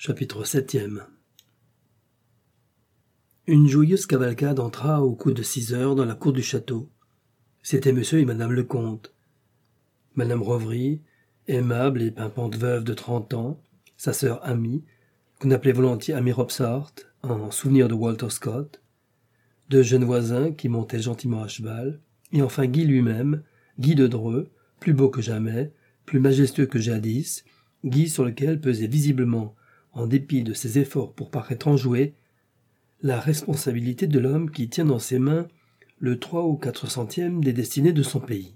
Chapitre 7e. Une joyeuse cavalcade entra au coup de 6 heures dans la cour du château. C'était monsieur et madame le comte. Madame Revry, aimable et pimpante veuve de 30 ans, sa sœur Amy, qu'on appelait volontiers Amy Robsart, en souvenir de Walter Scott, 2 jeunes voisins qui montaient gentiment à cheval, et enfin Guy lui-même, Guy de Dreux, plus beau que jamais, plus majestueux que jadis, Guy sur lequel pesait visiblement, en dépit de ses efforts pour paraître enjoué, la responsabilité de l'homme qui tient dans ses mains le 3 ou 400e des destinées de son pays.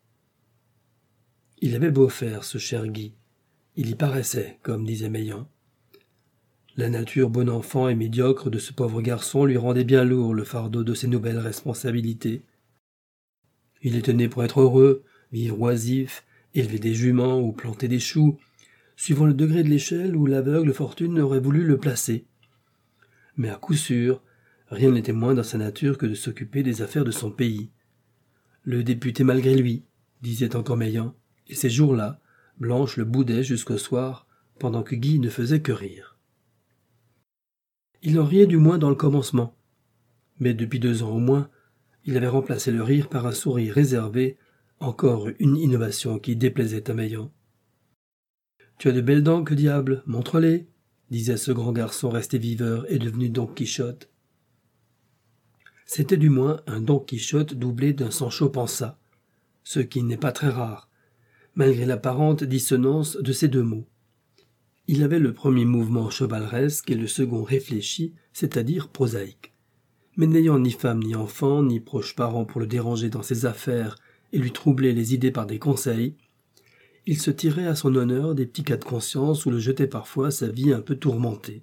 Il avait beau faire, ce cher Guy. Il y paraissait, comme disait Meillan. La nature bon enfant et médiocre de ce pauvre garçon lui rendait bien lourd le fardeau de ses nouvelles responsabilités. Il était né pour être heureux, vivre oisif, élever des juments ou planter des choux, suivant le degré de l'échelle où l'aveugle fortune aurait voulu le placer. Mais à coup sûr, rien n'était moins dans sa nature que de s'occuper des affaires de son pays. Le député malgré lui, disait encore Meillan, et ces jours-là, Blanche le boudait jusqu'au soir, pendant que Guy ne faisait que rire. Il en riait du moins dans le commencement, mais depuis 2 ans au moins, il avait remplacé le rire par un sourire réservé, encore une innovation qui déplaisait à Meillan. « Tu as de belles dents, que diable, montre-les !» disait ce grand garçon resté viveur et devenu Don Quichotte. C'était du moins un Don Quichotte doublé d'un Sancho Panza, ce qui n'est pas très rare, malgré l'apparente dissonance de ces 2 mots. Il avait le premier mouvement chevaleresque et le second réfléchi, c'est-à-dire prosaïque. Mais n'ayant ni femme ni enfant, ni proches parents pour le déranger dans ses affaires et lui troubler les idées par des conseils, il se tirait à son honneur des petits cas de conscience où le jetait parfois sa vie un peu tourmentée.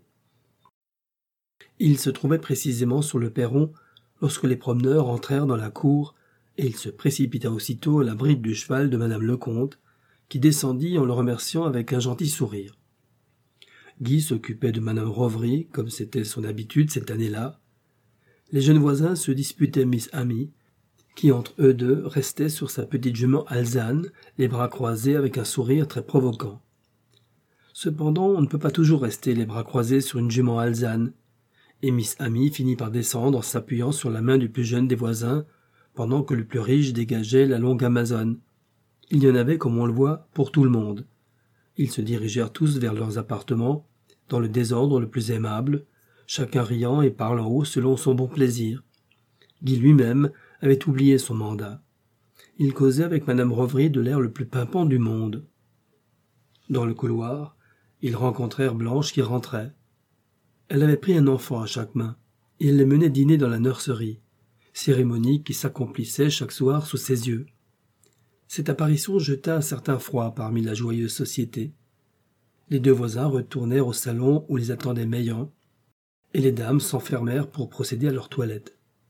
Il se trouvait précisément sur le perron lorsque les promeneurs entrèrent dans la cour, et il se précipita aussitôt à la bride du cheval de madame le comte, qui descendit en le remerciant avec un gentil sourire. Guy s'occupait de madame Revry, comme c'était son habitude cette année-là. Les jeunes voisins se disputaient Miss Amy, qui entre eux deux restait sur sa petite jument alezane, les bras croisés avec un sourire très provoquant. Cependant, on ne peut pas toujours rester les bras croisés sur une jument alezane, et Miss Amy finit par descendre en s'appuyant sur la main du plus jeune des voisins, pendant que le plus riche dégageait la longue Amazone. Il y en avait, comme on le voit, pour tout le monde. Ils se dirigèrent tous vers leurs appartements, dans le désordre le plus aimable, chacun riant et parlant haut selon son bon plaisir. Guy lui-même avait oublié son mandat. Il causait avec madame Revry de l'air le plus pimpant du monde. Dans le couloir, ils rencontrèrent Blanche qui rentrait. Elle avait pris un enfant à chaque main, et elle les menait dîner dans la nurserie, cérémonie qui s'accomplissait chaque soir sous ses yeux. Cette apparition jeta un certain froid parmi la joyeuse société. Les 2 voisins retournèrent au salon où les attendait Meillan, et les dames s'enfermèrent pour procéder à leur toilette.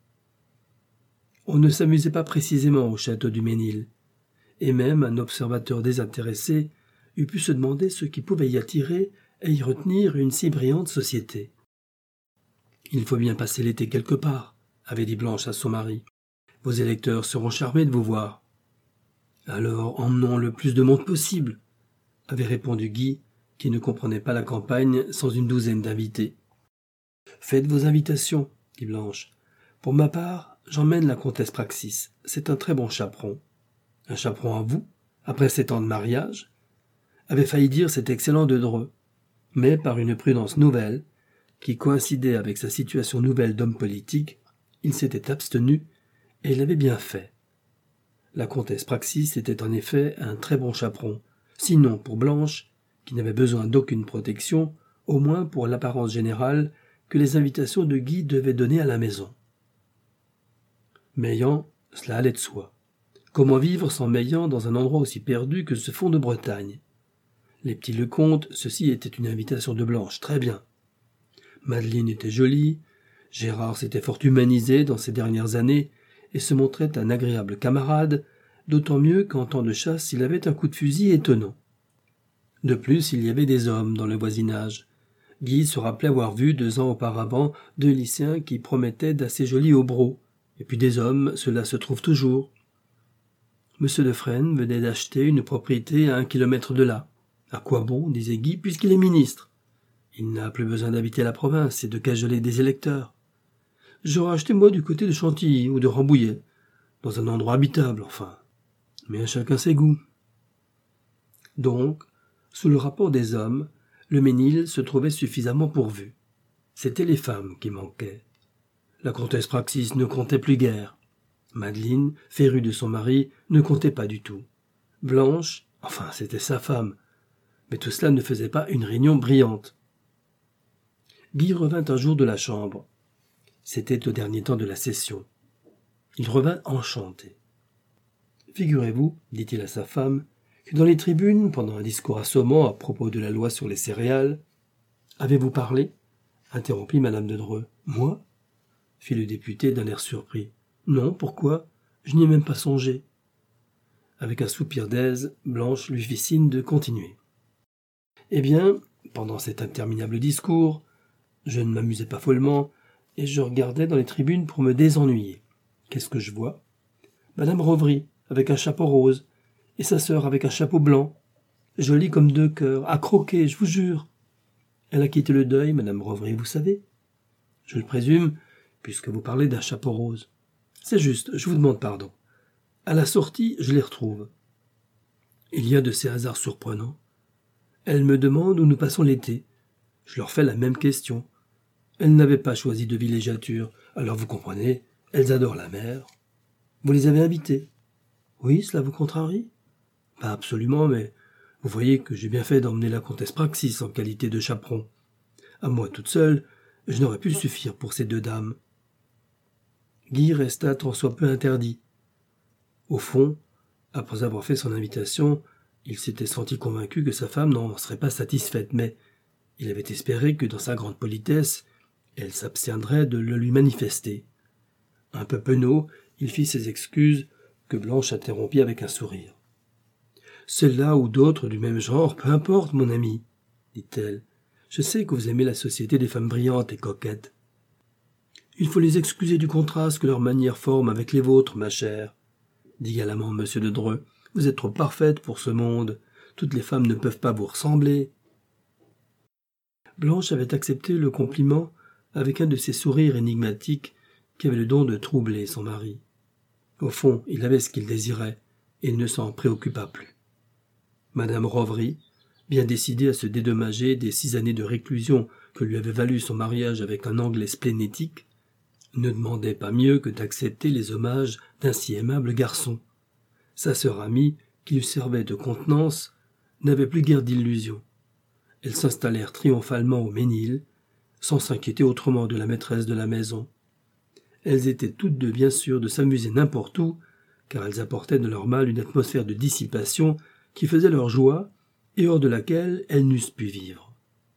On ne s'amusait pas précisément au château du Ménil, et même un observateur désintéressé eût pu se demander ce qui pouvait y attirer et y retenir une si brillante société. « Il faut bien passer l'été quelque part », avait dit Blanche à son mari. « Vos électeurs seront charmés de vous voir. »« Alors emmenons le plus de monde possible », avait répondu Guy, qui ne comprenait pas la campagne sans une 12aine d'invités. « Faites vos invitations, » dit Blanche. « Pour ma part, j'emmène la comtesse Praxis. C'est un très bon chaperon. »« Un chaperon à vous, après 7 ans de mariage ?» avait failli dire cet excellent de Dreux, mais par une prudence nouvelle, qui coïncidait avec sa situation nouvelle d'homme politique, il s'était abstenu, et il avait bien fait. La comtesse Praxis était en effet un très bon chaperon, sinon pour Blanche, qui n'avait besoin d'aucune protection, au moins pour l'apparence générale que les invitations de Guy devaient donner à la maison. Meillan, cela allait de soi. Comment vivre sans Meillan dans un endroit aussi perdu que ce fond de Bretagne? Les petits Lecomte, ceci était une invitation de Blanche, très bien. Madeleine était jolie, Gérard s'était fort humanisé dans ces dernières années et se montrait un agréable camarade, d'autant mieux qu'en temps de chasse il avait un coup de fusil étonnant. De plus, il y avait des hommes dans le voisinage. Guy se rappelait avoir vu 2 ans auparavant 2 lycéens qui promettaient d'assez jolis hobereaux. Et puis des hommes, cela se trouve toujours. Monsieur de Fresnes venait d'acheter une propriété à 1 kilomètre de là. À quoi bon, disait Guy, puisqu'il est ministre? Il n'a plus besoin d'habiter la province et de cajoler des électeurs. J'aurais acheté moi du côté de Chantilly ou de Rambouillet, dans un endroit habitable, enfin. Mais à chacun ses goûts. Donc, sous le rapport des hommes, le Ménil se trouvait suffisamment pourvu. C'étaient les femmes qui manquaient. La comtesse Praxis ne comptait plus guère. Madeleine, férue de son mari, ne comptait pas du tout. Blanche, enfin, c'était sa femme. Mais tout cela ne faisait pas une réunion brillante. Guy revint un jour de la chambre. C'était au dernier temps de la session. Il revint enchanté. « Figurez-vous, dit-il à sa femme, que dans les tribunes, pendant un discours assommant à propos de la loi sur les céréales... »« Avez-vous parlé ?» interrompit madame de Dreux. « Moi ?» fit le député d'un air surpris. « Non, pourquoi ? Je n'y ai même pas songé. » Avec un soupir d'aise, Blanche lui fit signe de continuer. « Eh bien, pendant cet interminable discours, je ne m'amusais pas follement, et je regardais dans les tribunes pour me désennuyer. Qu'est-ce que je vois ? Madame Revry, avec un chapeau rose, et sa sœur avec un chapeau blanc, jolie comme deux cœurs, à croquer, je vous jure. Elle a quitté le deuil, madame Revry, vous savez. Je le présume, puisque vous parlez d'un chapeau rose. C'est juste, je vous demande pardon. À la sortie, je les retrouve. Il y a de ces hasards surprenants. Elles me demandent où nous passons l'été. Je leur fais la même question. Elles n'avaient pas choisi de villégiature, alors vous comprenez, elles adorent la mer. Vous les avez invitées? Oui, cela vous contrarie? Pas absolument, mais vous voyez que j'ai bien fait d'emmener la comtesse Praxis en qualité de chaperon. À moi toute seule, je n'aurais pu suffire pour ces deux dames. Guy resta tant soit peu interdit. Au fond, après avoir fait son invitation, il s'était senti convaincu que sa femme n'en serait pas satisfaite, mais il avait espéré que dans sa grande politesse, elle s'abstiendrait de le lui manifester. Un peu penaud, il fit ses excuses, que Blanche interrompit avec un sourire. « Celle-là ou d'autres du même genre, peu importe, mon ami, dit-elle. Je sais que vous aimez la société des femmes brillantes et coquettes. Il faut les excuser du contraste que leurs manières forment avec les vôtres, ma chère, dit galamment M. de Dreux. Vous êtes trop parfaite pour ce monde. Toutes les femmes ne peuvent pas vous ressembler. Blanche avait accepté le compliment avec un de ces sourires énigmatiques qui avaient le don de troubler son mari. Au fond, il avait ce qu'il désirait, et il ne s'en préoccupa plus. Madame Revry, bien décidée à se dédommager des 6 années de réclusion que lui avait valu son mariage avec un Anglais splénétique, ne demandait pas mieux que d'accepter les hommages d'un si aimable garçon. Sa sœur amie, qui lui servait de contenance, n'avait plus guère d'illusions. Elles s'installèrent triomphalement au Ménil, sans s'inquiéter autrement de la maîtresse de la maison. Elles étaient toutes deux bien sûres de s'amuser n'importe où, car elles apportaient de leur mal une atmosphère de dissipation qui faisait leur joie et hors de laquelle elles n'eussent pu vivre.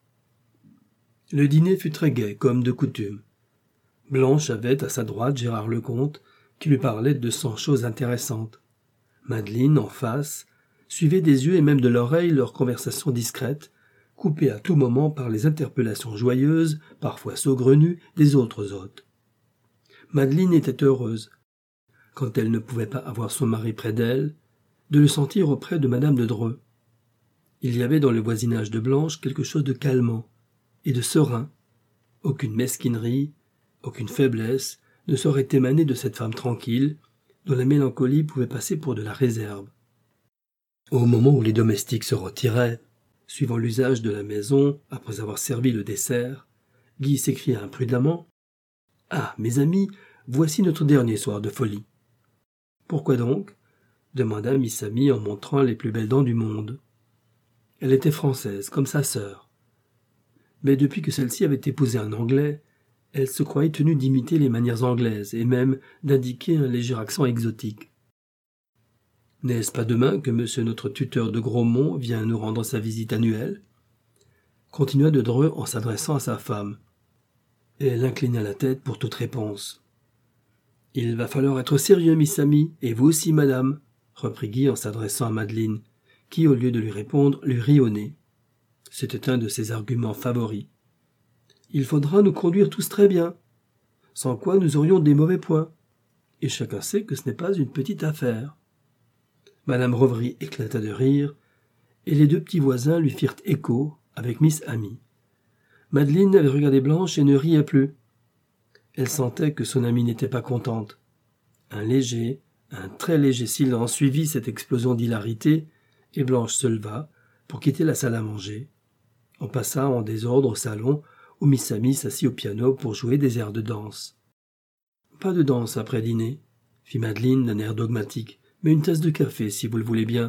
Le dîner fut très gai, comme de coutume. Blanche avait à sa droite Gérard Lecomte, qui lui parlait de 100 choses intéressantes. Madeleine, en face, suivait des yeux et même de l'oreille leur conversation discrète, coupée à tout moment par les interpellations joyeuses, parfois saugrenues, des autres hôtes. Madeleine était heureuse, quand elle ne pouvait pas avoir son mari près d'elle, de le sentir auprès de madame de Dreux. Il y avait dans le voisinage de Blanche quelque chose de calmant et de serein. Aucune mesquinerie, aucune faiblesse ne saurait émaner de cette femme tranquille, dont la mélancolie pouvait passer pour de la réserve. Au moment où les domestiques se retiraient, suivant l'usage de la maison, après avoir servi le dessert, Guy s'écria imprudemment « Ah, mes amis, voici notre dernier soir de folie. »« Pourquoi donc ?» demanda Miss Amy en montrant les plus belles dents du monde. Elle était française, comme sa sœur. Mais depuis que celle-ci avait épousé un Anglais, elle se croyait tenue d'imiter les manières anglaises et même d'indiquer un léger accent exotique. « N'est-ce pas demain que monsieur notre tuteur de Grosmont vient nous rendre sa visite annuelle ?» continua de Dreux en s'adressant à sa femme. Elle inclina la tête pour toute réponse. « Il va falloir être sérieux, Miss Amy, et vous aussi, madame, » reprit Guy en s'adressant à Madeleine, qui, au lieu de lui répondre, lui rit au nez. C'était un de ses arguments favoris. « Il faudra nous conduire tous très bien, sans quoi nous aurions des mauvais points, et chacun sait que ce n'est pas une petite affaire. » Madame Revry éclata de rire, et les deux petits voisins lui firent écho avec Miss Amy. Madeleine avait regardé Blanche et ne riait plus. Elle sentait que son amie n'était pas contente. Un très léger silence suivit cette explosion d'hilarité, et Blanche se leva pour quitter la salle à manger. On passa en désordre au salon, où Miss Amy s'assit au piano pour jouer des airs de danse. « Pas de danse après dîner, » fit Madeleine d'un air dogmatique, « mais une tasse de café, si vous le voulez bien. »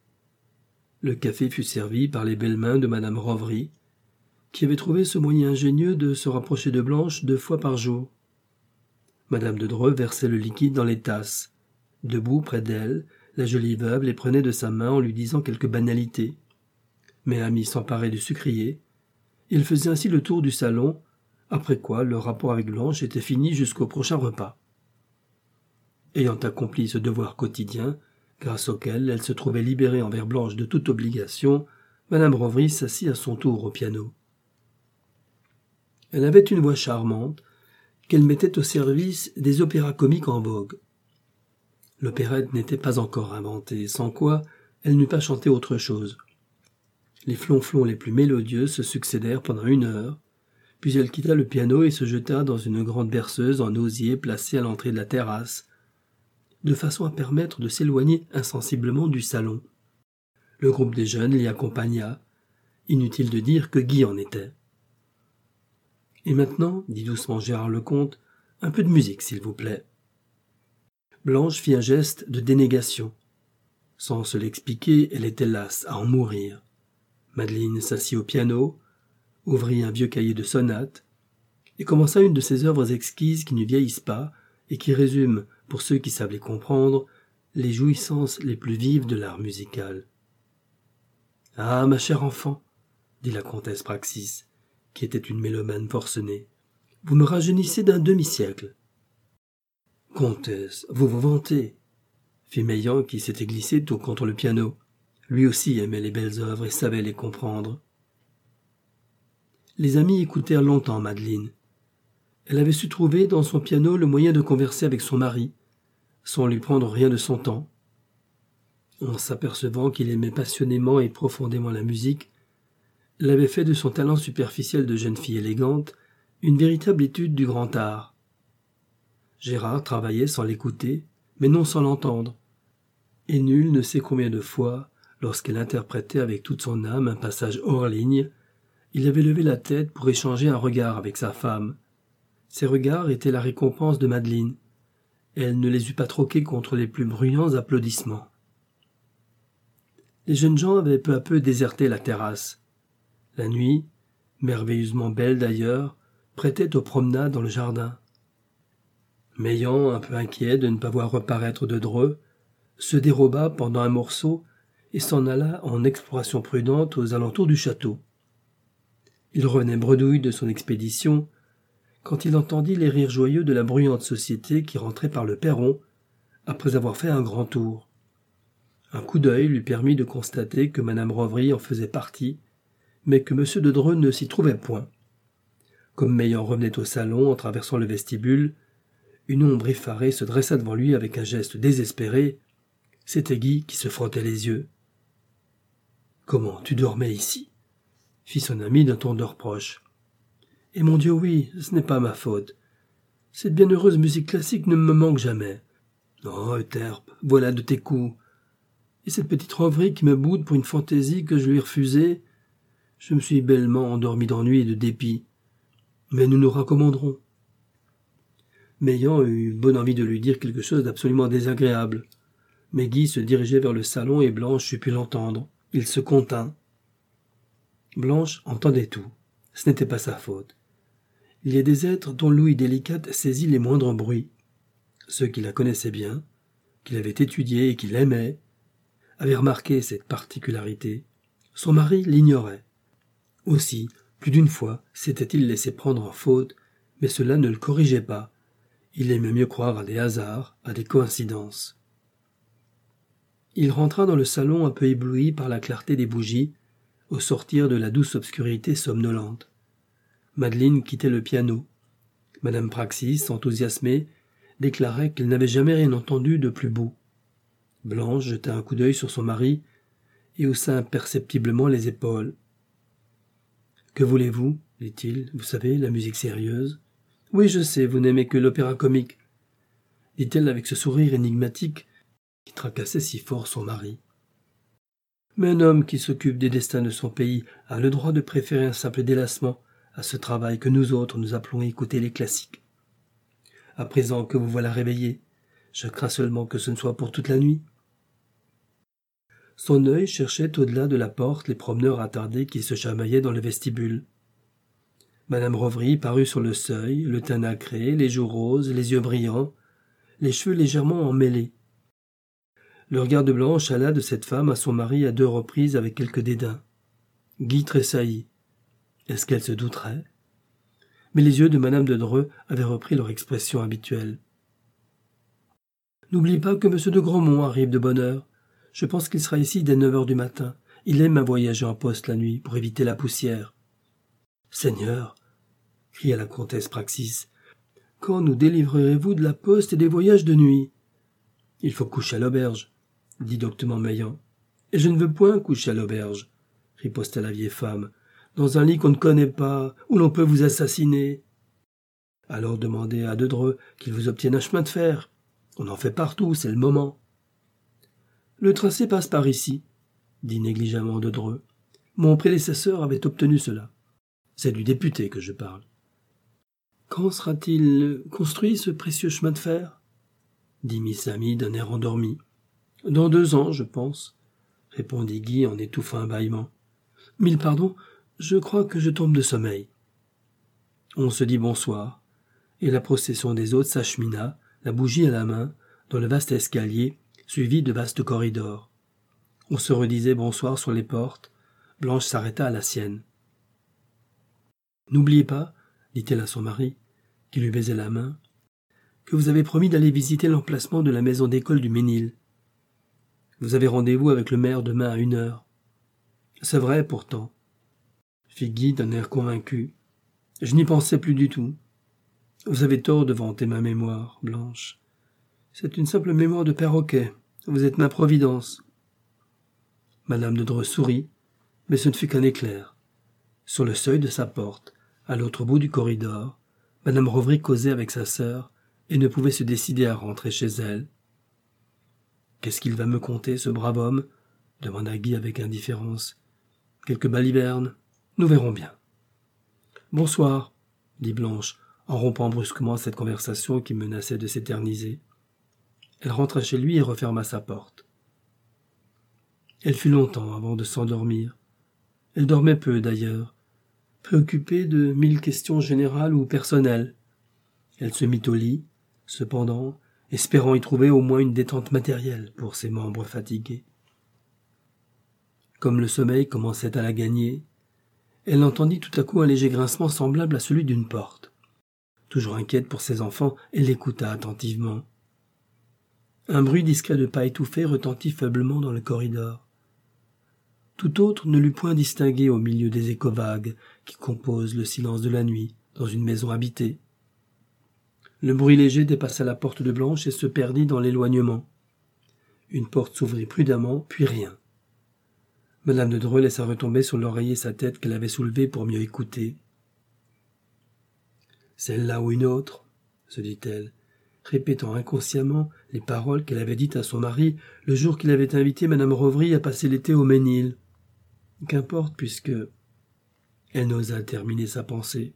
Le café fut servi par les belles mains de madame Bovary, qui avait trouvé ce moyen ingénieux de se rapprocher de Blanche 2 fois par jour. Madame de Dreux versait le liquide dans les tasses. Debout près d'elle, la jolie veuve les prenait de sa main en lui disant quelques banalités. Mais Amy s'emparait du sucrier. Il faisait ainsi le tour du salon, après quoi leur rapport avec Blanche était fini jusqu'au prochain repas. Ayant accompli ce devoir quotidien, grâce auquel elle se trouvait libérée envers Blanche de toute obligation, madame Bovary s'assit à son tour au piano. Elle avait une voix charmante, qu'elle mettait au service des opéras comiques en vogue. L'opérette n'était pas encore inventée, sans quoi elle n'eût pas chanté autre chose. Les flonflons les plus mélodieux se succédèrent pendant 1 heure, puis elle quitta le piano et se jeta dans une grande berceuse en osier placée à l'entrée de la terrasse, de façon à permettre de s'éloigner insensiblement du salon. Le groupe des jeunes l'y accompagna. Inutile de dire que Guy en était. « Et maintenant, dit doucement Gérard Lecomte, un peu de musique, s'il vous plaît. » Blanche fit un geste de dénégation. Sans se l'expliquer, elle était lasse à en mourir. Madeleine s'assit au piano, ouvrit un vieux cahier de sonates, et commença une de ces œuvres exquises qui ne vieillissent pas et qui résument, pour ceux qui savent les comprendre, les jouissances les plus vives de l'art musical. « Ah, ma chère enfant, dit la comtesse Praxis, qui était une mélomane forcenée, vous me rajeunissez d'un demi-siècle. »« Comtesse, vous vous vantez, » fit Meillant qui s'était glissé tout contre le piano. Lui aussi aimait les belles œuvres et savait les comprendre. Les amis écoutèrent longtemps Madeleine. Elle avait su trouver dans son piano le moyen de converser avec son mari, sans lui prendre rien de son temps. En s'apercevant qu'il aimait passionnément et profondément la musique, elle avait fait de son talent superficiel de jeune fille élégante une véritable étude du grand art. Gérard travaillait sans l'écouter, mais non sans l'entendre, et nul ne sait combien de fois, lorsqu'elle interprétait avec toute son âme un passage hors ligne, il avait levé la tête pour échanger un regard avec sa femme. Ces regards étaient la récompense de Madeleine. Elle ne les eût pas troqués contre les plus bruyants applaudissements. Les jeunes gens avaient peu à peu déserté la terrasse. La nuit, merveilleusement belle d'ailleurs, prêtait aux promenades dans le jardin. Meillant, un peu inquiet de ne pas voir reparaître de Dreux, se déroba pendant un morceau et s'en alla en exploration prudente aux alentours du château. Il revenait bredouille de son expédition quand il entendit les rires joyeux de la bruyante société qui rentrait par le perron après avoir fait un grand tour. Un coup d'œil lui permit de constater que madame Bovary en faisait partie, mais que M. de Dreux ne s'y trouvait point. Comme Meillant revenait au salon en traversant le vestibule, une ombre effarée se dressa devant lui avec un geste désespéré. C'était Guy qui se frottait les yeux. « Comment, tu dormais ici ?» fit son ami d'un ton de reproche. « Et mon Dieu, oui, ce n'est pas ma faute. Cette bienheureuse musique classique ne me manque jamais. Oh, Euterpe, voilà de tes coups. Et cette petite rêverie qui me boude pour une fantaisie que je lui ai refusée. Je me suis bellement endormi d'ennui et de dépit. Mais nous nous raccommoderons. » Meillant eut bonne envie de lui dire quelque chose d'absolument désagréable. Mais Guy se dirigeait vers le salon et Blanche eut pu l'entendre. Il se contint. Blanche entendait tout. Ce n'était pas sa faute. Il y a des êtres dont l'ouïe délicate saisit les moindres bruits. Ceux qui la connaissaient bien, qui l'avaient étudiée et qui l'aimaient, avaient remarqué cette particularité. Son mari l'ignorait. Aussi, plus d'une fois, s'était-il laissé prendre en faute, mais cela ne le corrigeait pas. Il aimait mieux croire à des hasards, à des coïncidences. Il rentra dans le salon un peu ébloui par la clarté des bougies, au sortir de la douce obscurité somnolente. Madeleine quittait le piano. Madame Praxis, enthousiasmée, déclarait qu'elle n'avait jamais rien entendu de plus beau. Blanche jeta un coup d'œil sur son mari et haussa imperceptiblement les épaules. « Que voulez-vous ? dit-il. Vous savez, la musique sérieuse. Oui, je sais, vous n'aimez que l'opéra comique, dit-elle avec ce sourire énigmatique qui tracassait si fort son mari. Mais un homme qui s'occupe des destins de son pays a le droit de préférer un simple délassement à ce travail que nous autres nous appelons à écouter les classiques. À présent que vous voilà réveillé, je crains seulement que ce ne soit pour toute la nuit. Son œil cherchait au-delà de la porte les promeneurs attardés qui se chamaillaient dans le vestibule. Madame Revry parut sur le seuil, le teint nacré, les joues roses, les yeux brillants, les cheveux légèrement emmêlés. Le regard de Blanche alla de cette femme à son mari à 2 reprises avec quelque dédain. Guy tressaillit. Est-ce qu'elle se douterait? Mais les yeux de madame de Dreux avaient repris leur expression habituelle. N'oublie pas que monsieur de Grandmont arrive de bonne heure. Je pense qu'il sera ici dès 9 heures du matin. Il aime à voyager en poste la nuit pour éviter la poussière. Seigneur, cria la comtesse Praxis, quand nous délivrerez-vous de la poste et des voyages de nuit? Il faut coucher à l'auberge, dit doctement Meillant. Et je ne veux point coucher à l'auberge, riposta la vieille femme, dans un lit qu'on ne connaît pas, où l'on peut vous assassiner. Alors demandez à de Dreux qu'il vous obtienne un chemin de fer. On en fait partout, c'est le moment. Le tracé passe par ici, dit négligemment de Dreux. Mon prédécesseur avait obtenu cela. C'est du député que je parle. Quand sera-t-il construit, ce précieux chemin de fer? Dit Miss Amy d'un air endormi. Dans 2 ans, je pense, répondit Guy en étouffant un bâillement. 1000 pardons, je crois que je tombe de sommeil. On se dit bonsoir, et la procession des hôtes s'achemina, la bougie à la main, dans le vaste escalier, suivi de vastes corridors. On se redisait bonsoir sur les portes. Blanche s'arrêta à la sienne. N'oubliez pas, dit-elle à son mari, qui lui baisait la main, que vous avez promis d'aller visiter l'emplacement de la maison d'école du Ménil. Vous avez rendez-vous avec le maire demain à 1 heure. C'est vrai, pourtant, fit Guy d'un air convaincu. Je n'y pensais plus du tout. Vous avez tort de vanter ma mémoire, Blanche. C'est une simple mémoire de perroquet. Vous êtes ma providence. Madame de Dreux sourit, mais ce ne fut qu'un éclair. Sur le seuil de sa porte, à l'autre bout du corridor, madame Revry causait avec sa sœur et ne pouvait se décider à rentrer chez elle. « Qu'est-ce qu'il va me conter, ce brave homme ?» demanda Guy avec indifférence. « Quelque baliverne. Nous verrons bien. »« Bonsoir, » dit Blanche, en rompant brusquement cette conversation qui menaçait de s'éterniser. Elle rentra chez lui et referma sa porte. Elle fut longtemps avant de s'endormir. Elle dormait peu, d'ailleurs, préoccupée de 1000 questions générales ou personnelles. Elle se mit au lit, cependant, espérant y trouver au moins une détente matérielle pour ses membres fatigués. Comme le sommeil commençait à la gagner, elle entendit tout à coup un léger grincement semblable à celui d'une porte. Toujours inquiète pour ses enfants, elle l'écouta attentivement. Un bruit discret de pas étouffés retentit faiblement dans le corridor. Tout autre ne l'eût point distingué au milieu des échos vagues qui composent le silence de la nuit dans une maison habitée. Le bruit léger dépassa la porte de Blanche et se perdit dans l'éloignement. Une porte s'ouvrit prudemment, puis rien. Madame de Dreux laissa retomber sur l'oreiller sa tête qu'elle avait soulevée pour mieux écouter. « Celle-là ou une autre ?» se dit-elle, répétant inconsciemment les paroles qu'elle avait dites à son mari le jour qu'il avait invité madame Revry à passer l'été au Ménil. Qu'importe, puisque... Elle n'osa terminer sa pensée.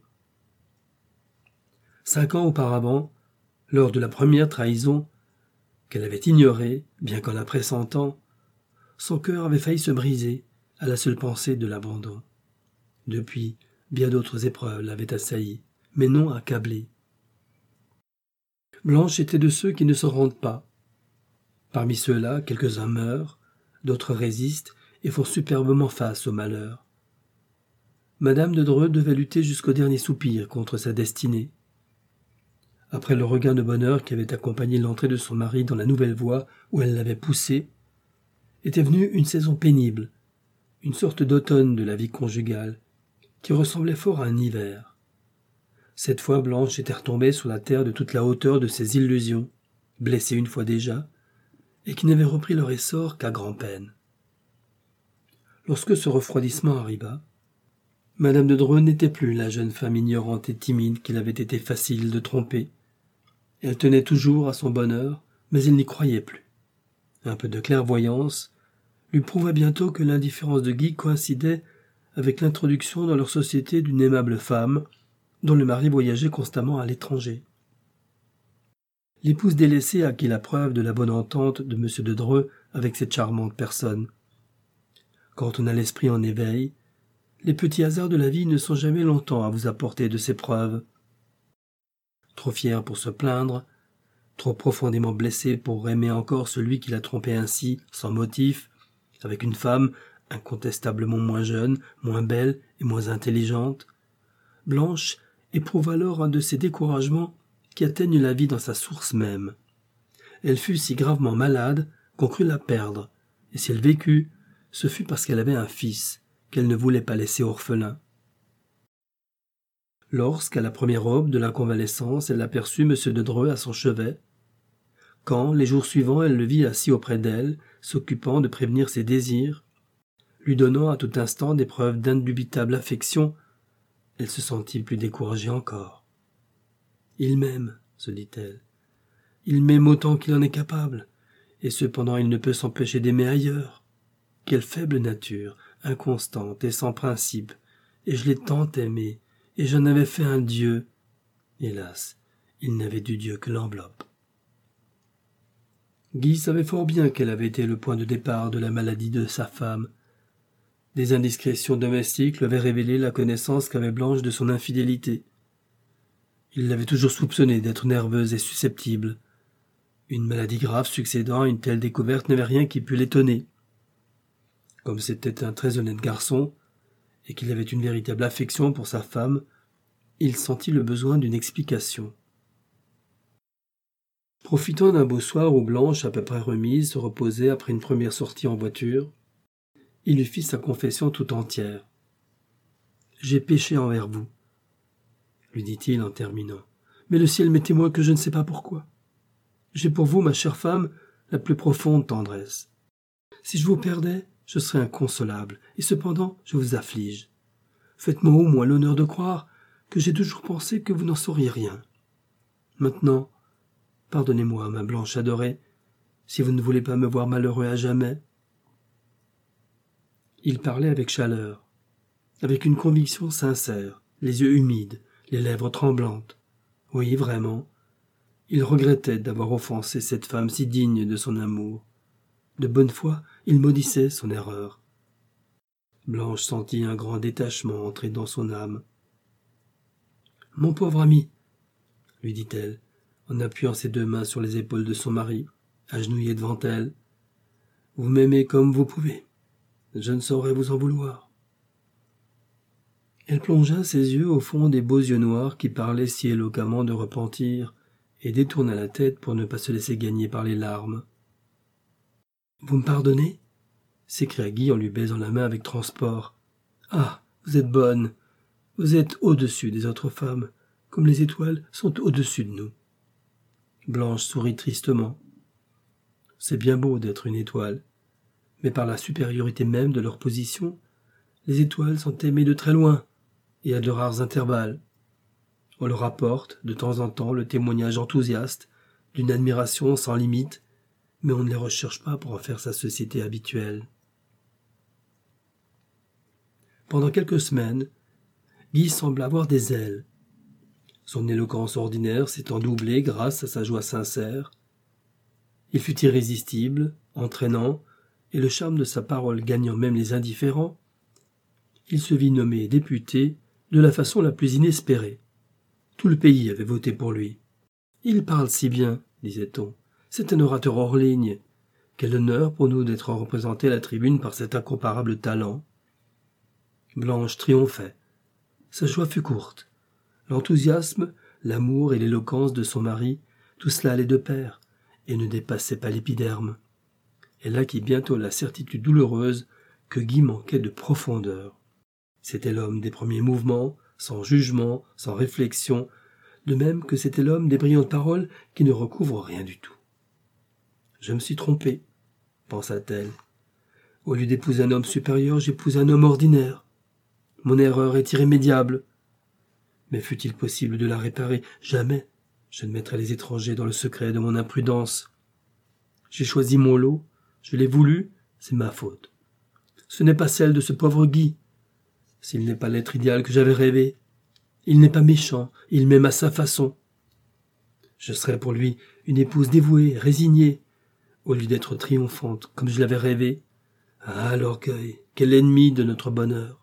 5 ans auparavant, lors de la première trahison, qu'elle avait ignorée, bien qu'en la pressentant, son cœur avait failli se briser à la seule pensée de l'abandon. Depuis, bien d'autres épreuves l'avaient assailli, mais non accablé. Blanche était de ceux qui ne s'en rendent pas. Parmi ceux-là, quelques-uns meurent, d'autres résistent et font superbement face au malheur. Madame de Dreux devait lutter jusqu'au dernier soupir contre sa destinée. Après le regain de bonheur qui avait accompagné l'entrée de son mari dans la nouvelle voie où elle l'avait poussé, était venue une saison pénible, une sorte d'automne de la vie conjugale, qui ressemblait fort à un hiver. Cette fois Blanche était retombée sur la terre de toute la hauteur de ses illusions, blessée une fois déjà, et qui n'avait repris leur essor qu'à grand-peine. Lorsque ce refroidissement arriva, Madame de Dreux n'était plus la jeune femme ignorante et timide qu'il avait été facile de tromper. Elle tenait toujours à son bonheur, mais il n'y croyait plus. Un peu de clairvoyance lui prouva bientôt que l'indifférence de Guy coïncidait avec l'introduction dans leur société d'une aimable femme dont le mari voyageait constamment à l'étranger. L'épouse délaissée acquit la preuve de la bonne entente de M. de Dreux avec cette charmante personne. Quand on a l'esprit en éveil, les petits hasards de la vie ne sont jamais longtemps à vous apporter de ces preuves. Trop fier pour se plaindre, trop profondément blessé pour aimer encore celui qui l'a trompé ainsi, sans motif, avec une femme incontestablement moins jeune, moins belle et moins intelligente, Blanche éprouva alors un de ces découragements qui atteignent la vie dans sa source même. Elle fut si gravement malade qu'on crut la perdre, et si elle vécut, ce fut parce qu'elle avait un fils, qu'elle ne voulait pas laisser orphelin. Lorsqu'à la première aube de la convalescence, elle aperçut M. de Dreux à son chevet, quand, les jours suivants, elle le vit assis auprès d'elle, s'occupant de prévenir ses désirs, lui donnant à tout instant des preuves d'indubitable affection, elle se sentit plus découragée encore. « Il m'aime, se dit-elle. Il m'aime autant qu'il en est capable, et cependant il ne peut s'empêcher d'aimer ailleurs. Quelle faible nature, inconstante et sans principe, et je l'ai tant aimé, et j'en avais fait un Dieu. Hélas, il n'avait du Dieu que l'enveloppe. » Guy savait fort bien quel avait été le point de départ de la maladie de sa femme. Des indiscrétions domestiques lui avaient révélé la connaissance qu'avait Blanche de son infidélité. Il l'avait toujours soupçonnée d'être nerveuse et susceptible. Une maladie grave succédant à une telle découverte n'avait rien qui pût l'étonner. Comme c'était un très honnête garçon, et qu'il avait une véritable affection pour sa femme, il sentit le besoin d'une explication. Profitant d'un beau soir où Blanche, à peu près remise, se reposait après une première sortie en voiture, il lui fit sa confession tout entière. « J'ai péché envers vous, » lui dit-il en terminant, « mais le ciel m'est témoin que je ne sais pas pourquoi. J'ai pour vous, ma chère femme, la plus profonde tendresse. Si je vous perdais, je serais inconsolable, et cependant je vous afflige. Faites-moi au moins l'honneur de croire que j'ai toujours pensé que vous n'en sauriez rien. Maintenant, pardonnez-moi, ma Blanche adorée, si vous ne voulez pas me voir malheureux à jamais. » Il parlait avec chaleur, avec une conviction sincère, les yeux humides, les lèvres tremblantes. Oui, vraiment, il regrettait d'avoir offensé cette femme si digne de son amour. De bonne foi, il maudissait son erreur. Blanche sentit un grand détachement entrer dans son âme. « Mon pauvre ami, » lui dit-elle, en appuyant ses deux mains sur les épaules de son mari, agenouillé devant elle, « vous m'aimez comme vous pouvez. Je ne saurais vous en vouloir. » Elle plongea ses yeux au fond des beaux yeux noirs qui parlaient si éloquemment de repentir, et détourna la tête pour ne pas se laisser gagner par les larmes. « Vous me pardonnez ?» s'écria Guy en lui baisant la main avec transport. « Ah, vous êtes bonne. Vous êtes au-dessus des autres femmes, comme les étoiles sont au-dessus de nous. » Blanche sourit tristement. « C'est bien beau d'être une étoile, mais par la supériorité même de leur position, les étoiles sont aimées de très loin et à de rares intervalles. On leur apporte, de temps en temps, le témoignage enthousiaste d'une admiration sans limite, mais on ne les recherche pas pour en faire sa société habituelle. » Pendant quelques semaines, Guy sembla avoir des ailes. Son éloquence ordinaire s'étant doublée grâce à sa joie sincère. Il fut irrésistible, entraînant, et le charme de sa parole gagnant même les indifférents, il se vit nommé député de la façon la plus inespérée. Tout le pays avait voté pour lui. « Il parle si bien, disait-on. C'est un orateur hors ligne. Quel honneur pour nous d'être représentés à la tribune par cet incomparable talent. » Blanche triomphait. Sa joie fut courte. L'enthousiasme, l'amour et l'éloquence de son mari, tout cela allait de pair, et ne dépassait pas l'épiderme. Elle acquit bientôt la certitude douloureuse que Guy manquait de profondeur. C'était l'homme des premiers mouvements, sans jugement, sans réflexion, de même que c'était l'homme des brillantes paroles qui ne recouvrent rien du tout. « Je me suis trompée, » pensa-t-elle. « Au lieu d'épouser un homme supérieur, j'épouse un homme ordinaire. Mon erreur est irrémédiable. Mais fût-il possible de la réparer? Jamais je ne mettrai les étrangers dans le secret de mon imprudence. J'ai choisi mon lot, je l'ai voulu, c'est ma faute. Ce n'est pas celle de ce pauvre Guy. S'il n'est pas l'être idéal que j'avais rêvé, il n'est pas méchant, il m'aime à sa façon. Je serai pour lui une épouse dévouée, résignée, au lieu d'être triomphante comme je l'avais rêvé. Ah, l'orgueil, quel ennemi de notre bonheur!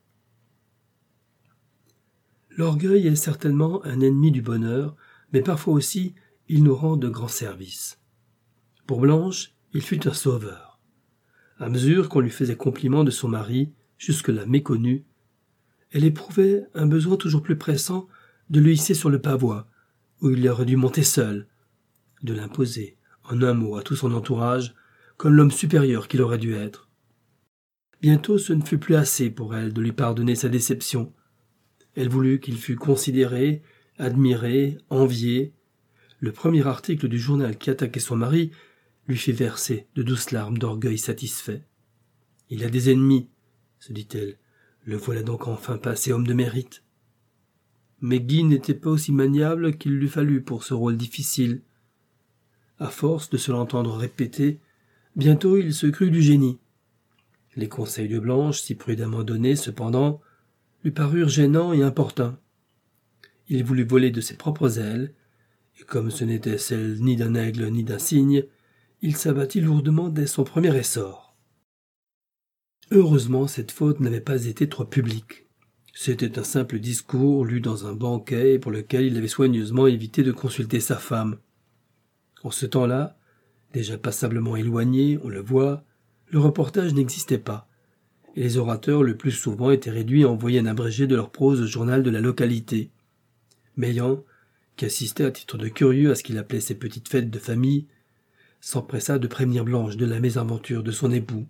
L'orgueil est certainement un ennemi du bonheur, mais parfois aussi il nous rend de grands services. Pour Blanche, il fut un sauveur. À mesure qu'on lui faisait compliment de son mari, jusque-là méconnu, elle éprouvait un besoin toujours plus pressant de le hisser sur le pavois, où il aurait dû monter seul, de l'imposer, en un mot, à tout son entourage, comme l'homme supérieur qu'il aurait dû être. Bientôt ce ne fut plus assez pour elle de lui pardonner sa déception. Elle voulut qu'il fût considéré, admiré, envié. Le premier article du journal qui attaquait son mari lui fit verser de douces larmes d'orgueil satisfait. « Il a des ennemis, » se dit-elle, « le voilà donc enfin passé homme de mérite. » Mais Guy n'était pas aussi maniable qu'il l'eût fallu pour ce rôle difficile. À force de se l'entendre répéter, bientôt il se crut du génie. Les conseils de Blanche, si prudemment donnés cependant, lui parurent gênants et importuns. Il voulut voler de ses propres ailes, et comme ce n'était celle ni d'un aigle ni d'un cygne, il s'abattit lourdement dès son premier essor. Heureusement, cette faute n'avait pas été trop publique. C'était un simple discours lu dans un banquet pour lequel il avait soigneusement évité de consulter sa femme. En ce temps-là, déjà passablement éloigné, on le voit, le reportage n'existait pas, et les orateurs le plus souvent étaient réduits à envoyer un abrégé de leur prose au journal de la localité. Meillan, qui assistait à titre de curieux à ce qu'il appelait ses petites fêtes de famille, s'empressa de prévenir Blanche de la mésaventure de son époux.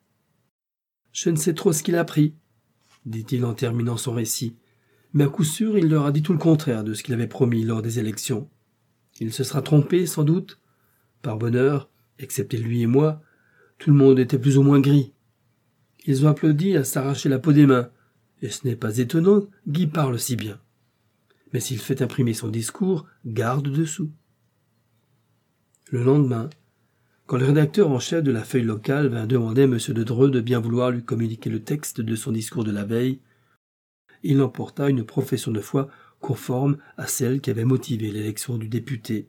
« Je ne sais trop ce qu'il a pris, » dit-il en terminant son récit, mais à coup sûr il leur a dit tout le contraire de ce qu'il avait promis lors des élections. Il se sera trompé, sans doute. Par bonheur, excepté lui et moi, tout le monde était plus ou moins gris. Ils ont applaudi à s'arracher la peau des mains, et ce n'est pas étonnant, Guy parle si bien. Mais s'il fait imprimer son discours, garde dessous. Le lendemain, quand le rédacteur en chef de la feuille locale vint demander à M. de Dreux de bien vouloir lui communiquer le texte de son discours de la veille, il emporta une profession de foi conforme à celle qui avait motivé l'élection du député.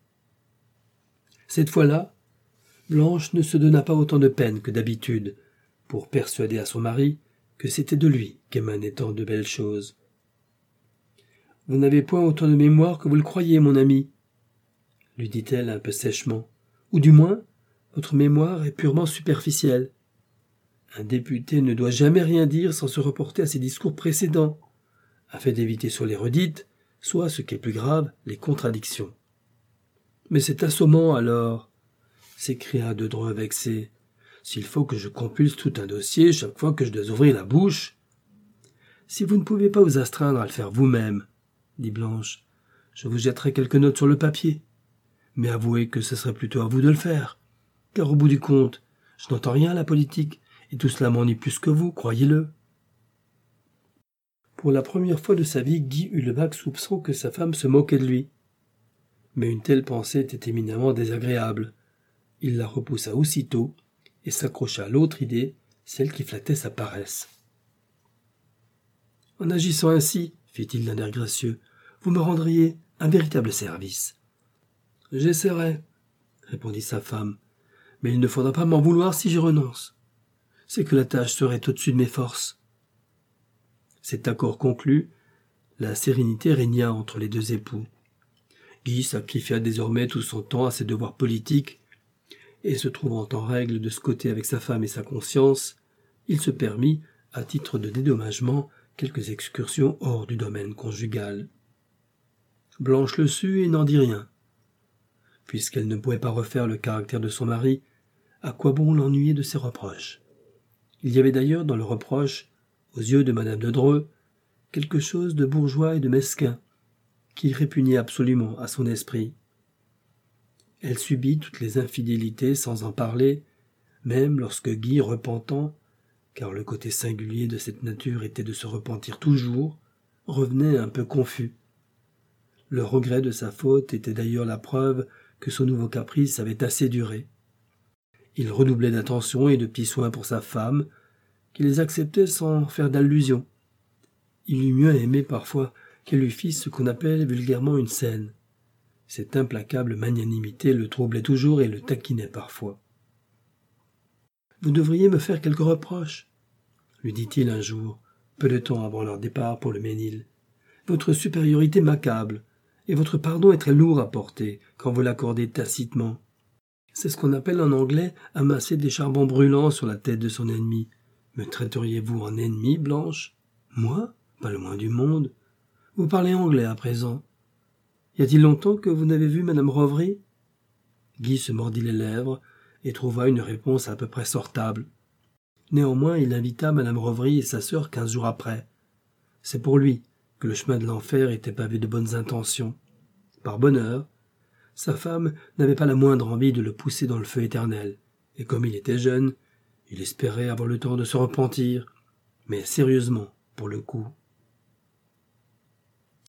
Cette fois-là, Blanche ne se donna pas autant de peine que d'habitude pour persuader à son mari que c'était de lui qu'émanaient tant de belles choses. « Vous n'avez point autant de mémoire que vous le croyez, mon ami, » lui dit-elle un peu sèchement. « Ou du moins, votre mémoire est purement superficielle. Un député ne doit jamais rien dire sans se reporter à ses discours précédents, afin d'éviter soit les redites, soit, ce qui est plus grave, les contradictions. »« Mais c'est assommant, alors !» s'écria de Dreux vexé. « S'il faut que je compulse tout un dossier chaque fois que je dois ouvrir la bouche. »« Si vous ne pouvez pas vous astreindre à le faire vous-même, » dit Blanche, « je vous jetterai quelques notes sur le papier. Mais avouez que ce serait plutôt à vous de le faire, car au bout du compte, je n'entends rien à la politique, et tout cela m'ennuie plus que vous, croyez-le. » Pour la première fois de sa vie, Guy eut le vague soupçon que sa femme se moquait de lui. Mais une telle pensée était éminemment désagréable. Il la repoussa aussitôt et s'accrocha à l'autre idée, celle qui flattait sa paresse. « En agissant ainsi, fit-il d'un air gracieux, vous me rendriez un véritable service. »« J'essaierai, » répondit sa femme, « mais il ne faudra pas m'en vouloir si j'y renonce. C'est que la tâche serait au-dessus de mes forces. » Cet accord conclu, la sérénité régna entre les deux époux. Guy sacrifia désormais tout son temps à ses devoirs politiques, et se trouvant en règle de ce côté avec sa femme et sa conscience, il se permit, à titre de dédommagement, quelques excursions hors du domaine conjugal. Blanche le sut et n'en dit rien. Puisqu'elle ne pouvait pas refaire le caractère de son mari, à quoi bon l'ennuyer de ses reproches? Il y avait d'ailleurs dans le reproche, aux yeux de madame de Dreux, quelque chose de bourgeois et de mesquin, qui répugnait absolument à son esprit. Elle subit toutes les infidélités sans en parler, même lorsque Guy, repentant, car le côté singulier de cette nature était de se repentir toujours, revenait un peu confus. Le regret de sa faute était d'ailleurs la preuve que son nouveau caprice avait assez duré. Il redoublait d'attention et de petits soins pour sa femme, qui les acceptait sans faire d'allusion. Il eût mieux aimé parfois qu'elle lui fît ce qu'on appelle vulgairement une scène. Cette implacable magnanimité le troublait toujours et le taquinait parfois. « Vous devriez me faire quelques reproches, » lui dit-il un jour, peu de temps avant leur départ pour le Ménil. « Votre supériorité m'accable, et votre pardon est très lourd à porter quand vous l'accordez tacitement. C'est ce qu'on appelle en anglais amasser des charbons brûlants sur la tête de son ennemi. Me traiteriez-vous en ennemi, Blanche? Moi? Pas le moins du monde. Vous parlez anglais à présent. Y a-t-il longtemps que vous n'avez vu Madame Bovary ?» Guy se mordit les lèvres et trouva une réponse à peu près sortable. Néanmoins, il invita Madame Bovary et sa sœur 15 jours après. C'est pour lui que le chemin de l'enfer était pavé de bonnes intentions. Par bonheur, sa femme n'avait pas la moindre envie de le pousser dans le feu éternel, et comme il était jeune, il espérait avoir le temps de se repentir, mais sérieusement, pour le coup.